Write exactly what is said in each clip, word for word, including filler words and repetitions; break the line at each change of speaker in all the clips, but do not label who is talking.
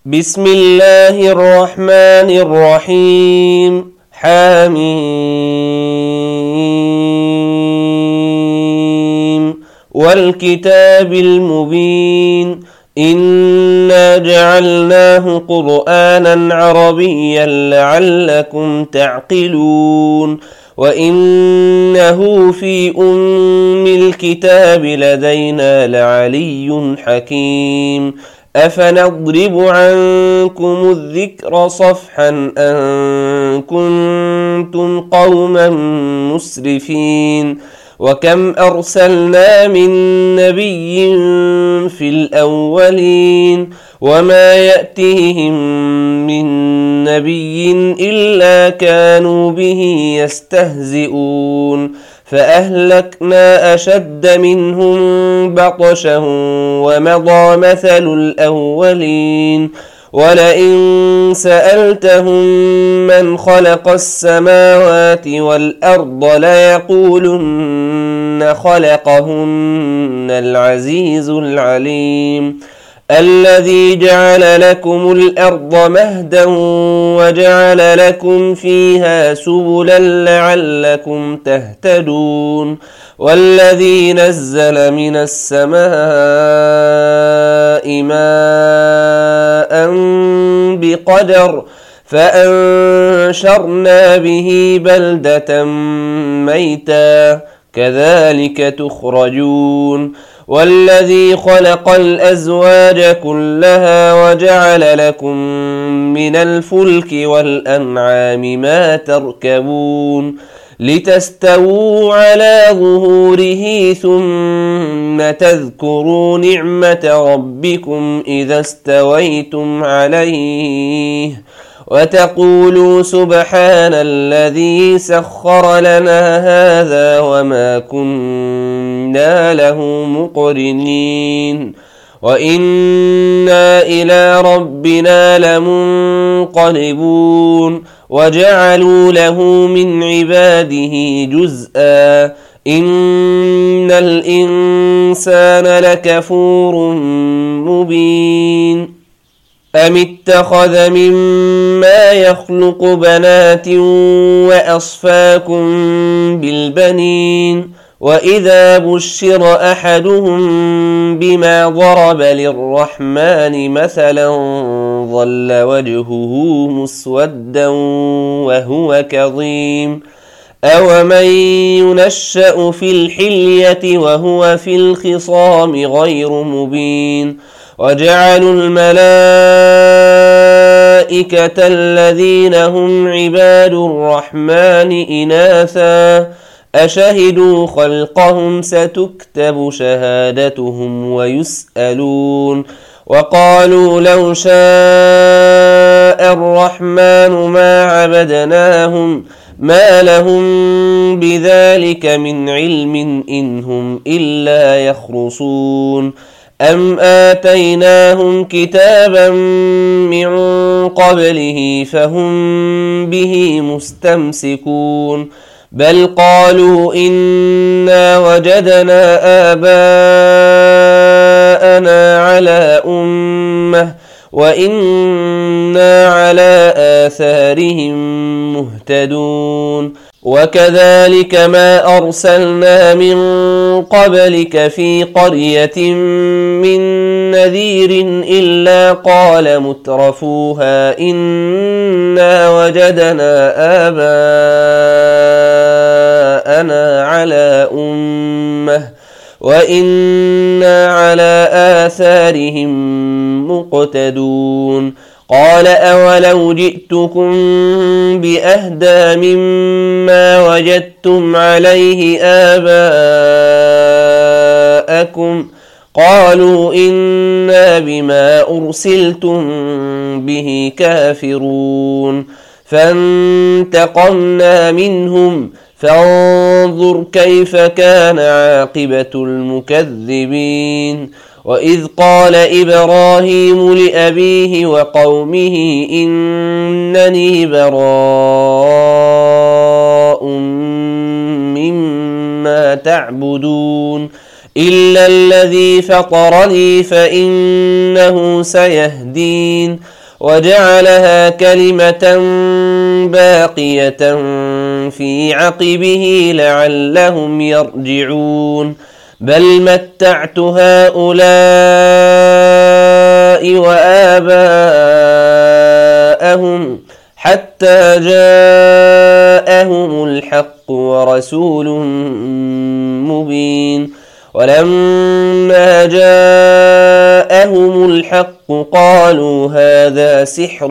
بسم الله الرحمن الرحيم. حميم والكتاب المبين إنا جعلناه قرآنا عربيا لعلكم تعقلون وإنه في أم الكتاب لدينا لعلي حكيم أفنضرب عنكم الذكر صفحا أن كنتم قوما مسرفين وكم أرسلنا من نبي في الأولين وما يأتيهم من نبي إلا كانوا به يستهزئون فأهلكنا أشد منهم بطشا ومضى مثل الأولين ولئن سألتهم من خلق السماوات والأرض ليقولن خلقهن العزيز العليم الذي جعل لكم الأرض مهدا وجعل لكم فيها سبلا لعلكم تهتدون والذي نزل من السماء ماء بقدر فأنشرنا به بلدة ميتا كذلك تخرجون والذي خلق الأزواج كلها وجعل لكم من الفلك والأنعام ما تركبون لتستووا على ظهوره ثم تذكروا نعمة ربكم إذا استويتم عليه وتقولوا سبحان الذي سخر لنا هذا وما كنا له مقرنين وإنا إلى ربنا لمنقلبون وجعلوا له من عباده جزءا إن الإنسان لكفور مبين أم اتخذ مما يخلق بنات وأصفاكم بالبنين وإذا بشر أحدهم بما ضرب للرحمن مثلا ظل وجهه مسودا وهو كظيم أومن ينشأ في الحلية وهو في الخصام غير مبين وجعلوا الملائكة الذين هم عباد الرحمن إناثا أشهدوا خلقهم ستكتب شهادتهم ويسألون وقالوا لو شاء الرحمن ما عبدناهم ما لهم بذلك من علم إن هم إلا يخرصون أم آتيناهم كتابا من قبله فهم به مستمسكون بل قالوا إنا وجدنا آباءنا على أمة وإنا على آثارهم مهتدون وكذلك ما أرسلنا من قبلك في قرية من نذير إلا قال مترفوها إنا وجدنا آباءنا على أمة وإنا على آثارهم مقتدون قال أولو جئتكم بأهدى مما وجدتم عليه آباءكم قالوا إنا بما أرسلتم به كافرون فانتقمنا منهم فانظر كيف كان عاقبة المكذبين وإذ قال إبراهيم لأبيه وقومه إنني براء مما تعبدون إلا الذي فطرني فإنه سيهدين وجعلها كلمة باقية في عقبه لعلهم يرجعون بل متعت هؤلاء وآباءهم حتى جاءهم الحق ورسول مبين ولما جاءهم الحق قالوا هذا سحر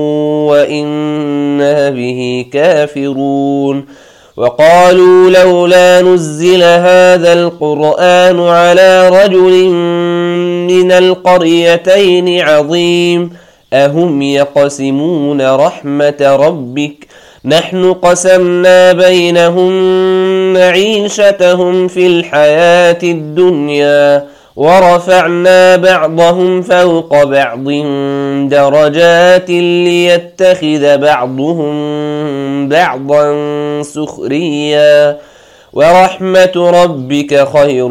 وإنا به كافرون وقالوا لولا نزل هذا القرآن على رجل من القريتين عظيم أهم يقسمون رحمة ربك نحن قسمنا بينهم معيشتهم في الحياة الدنيا ورفعنا بعضهم فوق بعض درجات ليتخذ بعضهم بعضا سخريا ورحمة ربك خير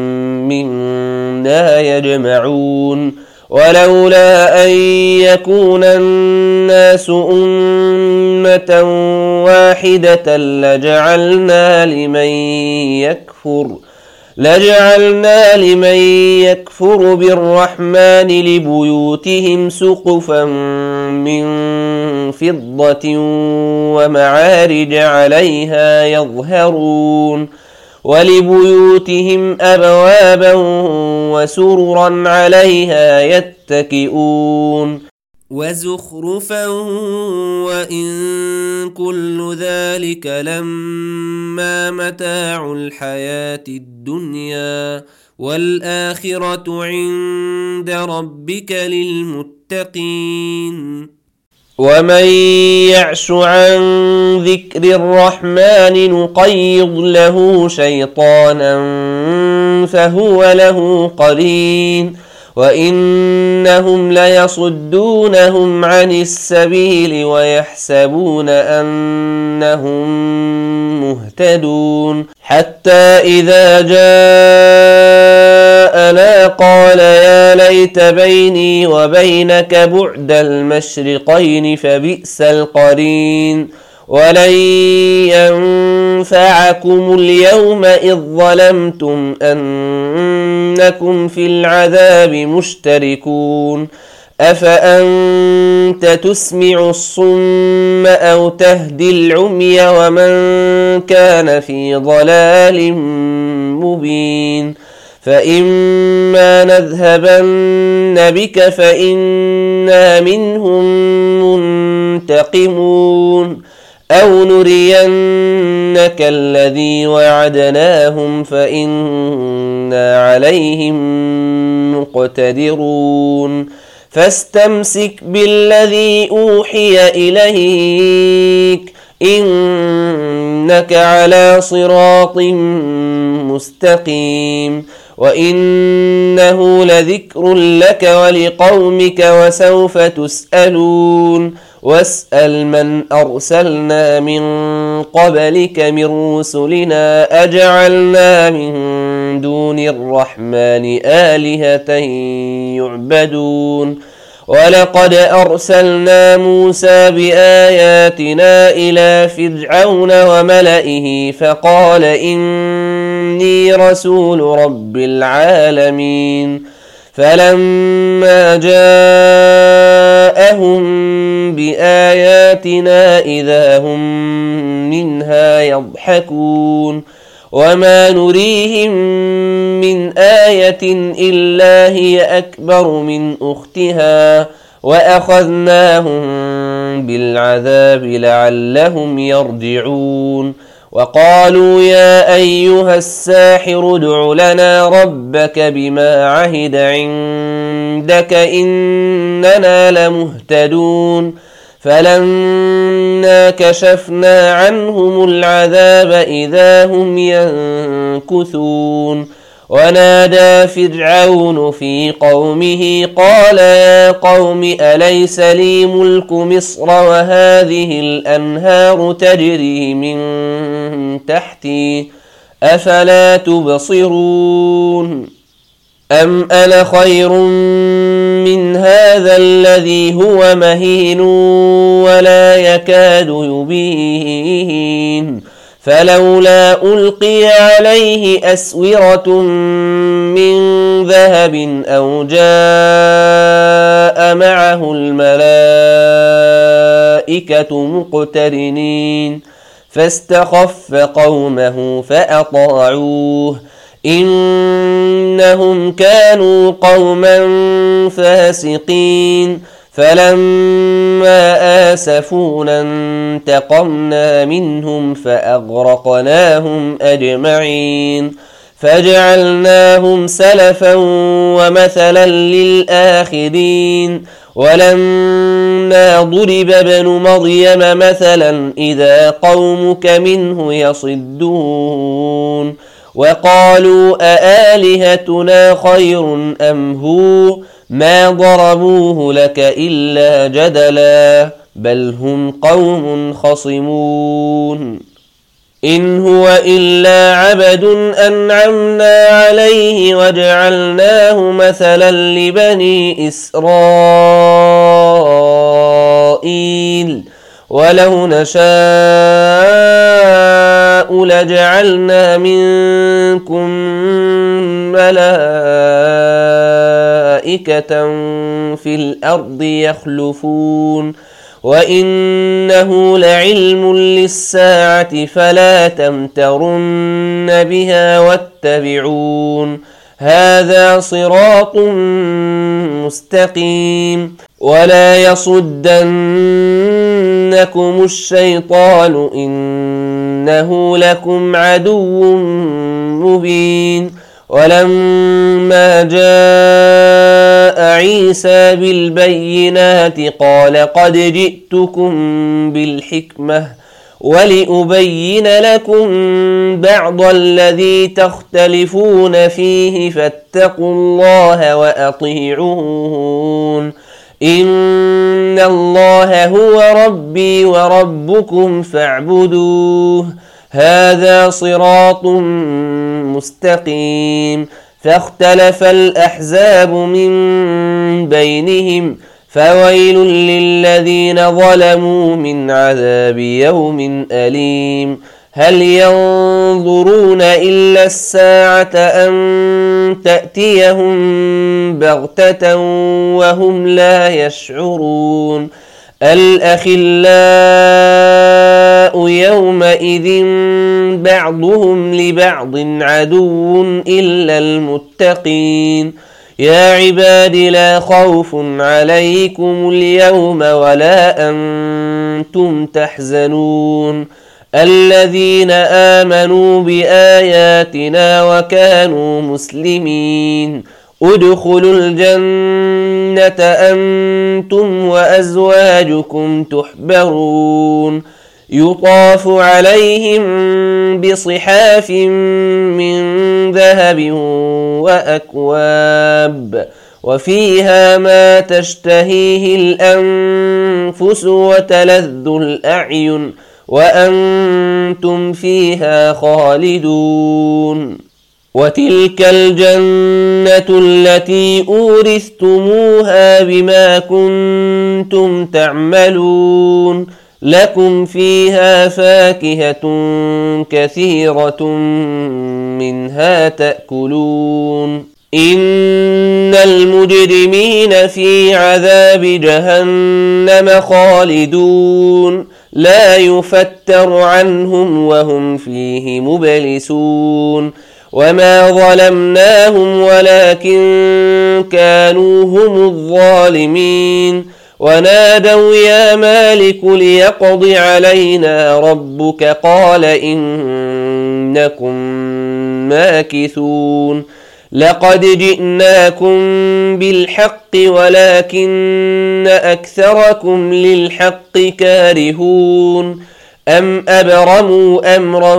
مما يجمعون ولولا أن يكون الناس أمة واحدة لجعلنا لمن يكفر لجعلنا لمن يكفر بالرحمن لبيوتهم سقفا من فضة ومعارج عليها يظهرون ولبيوتهم أبوابا وسررا عليها يتكئون وزخرفا وإن كل ذلك لما متاع الحياة الدنيا والآخرة عند ربك للمتقين ومن يعش عن ذكر الرحمن نقيض له شيطانا فهو له قرين وإنهم ليصدونهم عن السبيل ويحسبون أنهم مهتدون حتى إذا جاءنا قال يا ليت بيني وبينك بعد المشرقين فبئس القرين ولن ينفعكم اليوم إذ ظلمتم أنكم في العذاب مشتركون أفأنت تسمع الصم أو تهدي العمي ومن كان في ضلال مبين فإما نذهبن بك فإنا منهم منتقمون أو نرينك الذي وعدناهم فإنا عليهم مقتدرون فاستمسك بالذي أوحي إليك إنك على صراط مستقيم وإنه لذكر لك ولقومك وسوف تسألون واسأل من أرسلنا من قبلك من رسلنا أجعلنا من دون الرحمن آلهة يعبدون ولقد أرسلنا موسى بآياتنا إلى فرعون وملئه فقال إني رسول رب العالمين فلما جاءهم بآياتنا إذا هم منها يضحكون وما نريهم من آية إلا هي أكبر من أختها وأخذناهم بالعذاب لعلهم يرجعون وقالوا يا أيها الساحر ادع لنا ربك بما عهد عندك إننا لمهتدون فلما كشفنا عنهم العذاب إذا هم ينكثون ونادى فرعون في قومه قال يا قوم أليس لي ملك مصر وهذه الأنهار تجري من تحتي أفلا تبصرون أم أنا خير من هذا الذي هو مهين ولا يكاد يبين فلولا ألقي عليه أسورة من ذهب أو جاء معه الملائكة مقترنين فاستخف قومه فأطاعوه إنهم كانوا قوما فاسقين فلما آسفونا انتقمنا منهم فأغرقناهم أجمعين فجعلناهم سلفا ومثلا للآخرين ولما ضرب ابن مريم مثلا إذا قومك منه يصدون وقالوا أآلهتنا خير أم هو ما ضربوه لك إلا جدلا بل هم قوم خصمون إن هو إلا عبد أنعمنا عليه وجعلناه مثلا لبني إسرائيل ولو نشاء لجعلنا منكم ملائكة في الأرض يخلفون وإنه لعلم للساعة فلا تمترن بها واتبعون هذا صراط مستقيم ولا يصدنكم الشيطان إنه لكم عدو مبين ولما جاء عيسى بالبينات قال قد جئتكم بالحكمة ولأبين لكم بعض الذي تختلفون فيه فاتقوا الله وأطيعون إن الله هو ربي وربكم فاعبدوه هذا صراط مستقيم فاختلف الأحزاب من بينهم فويل للذين ظلموا من عذاب يوم أليم هل ينظرون إلا الساعة أن تأتيهم بغتة وهم لا يشعرون الأخلاء يومئذ بعضهم لبعض عدو إلا المتقين يا عباد لا خوف عليكم اليوم ولا أنتم تحزنون الذين آمنوا بآياتنا وكانوا مسلمين ادخلوا الجنة أنتم وأزواجكم تحبرون يطاف عليهم بصحاف من ذهب وأكواب وفيها ما تشتهيه الأنفس وتلذ الأعين وأنتم فيها خالدون وتلك الجنة التي أورثتموها بما كنتم تعملون لكم فيها فاكهة كثيرة منها تأكلون إن المجرمين في عذاب جهنم خالدون لا يفتر عنهم وهم فيه مبلسون وما ظلمناهم ولكن كانوا هم الظالمين ونادوا يا مالك ليقض علينا ربك قال إنكم ماكثون لقد جئناكم بالحق ولكن أكثركم للحق كارهون أم أبرموا أمرا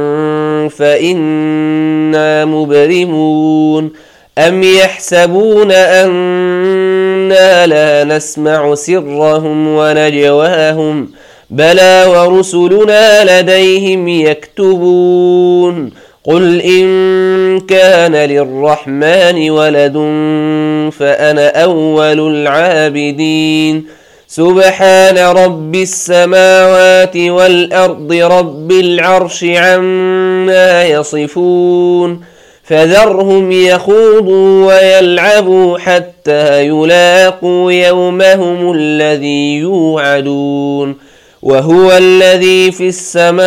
فإنا مبرمون أم يحسبون أنا لا نسمع سرهم ونجواهم بلى ورسلنا لديهم يكتبون قل إن كان للرحمن ولد فأنا أول العابدين سبحان رب السماوات والأرض رب العرش عما يصفون فذرهم يخوضوا ويلعبوا حتى يلاقوا يومهم الذي يوعدون وهو الذي في السماء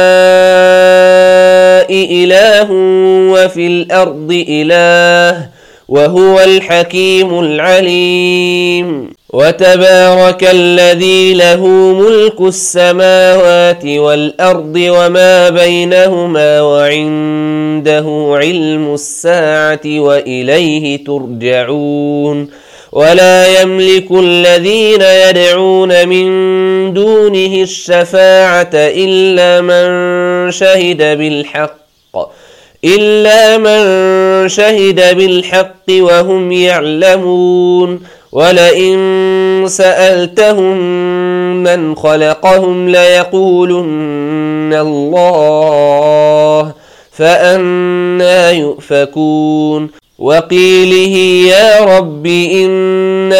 إله وفي الأرض إله وهو الحكيم العليم وتبارك الذي له ملك السماوات والأرض وما بينهما وعنده علم الساعة وإليه ترجعون ولا يملك الذين يدعون من دونه الشفاعة إلا من شهد بالحق إلا من شهد بالحق وهم يعلمون ولئن سألتهم من خلقهم ليقولن الله فأنى يؤفكون وقيله يا رب إن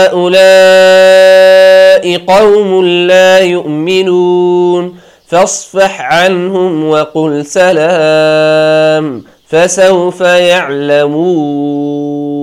هؤلاء قوم لا يؤمنون فاصفح عنهم وقل سلام فسوف يعلمون.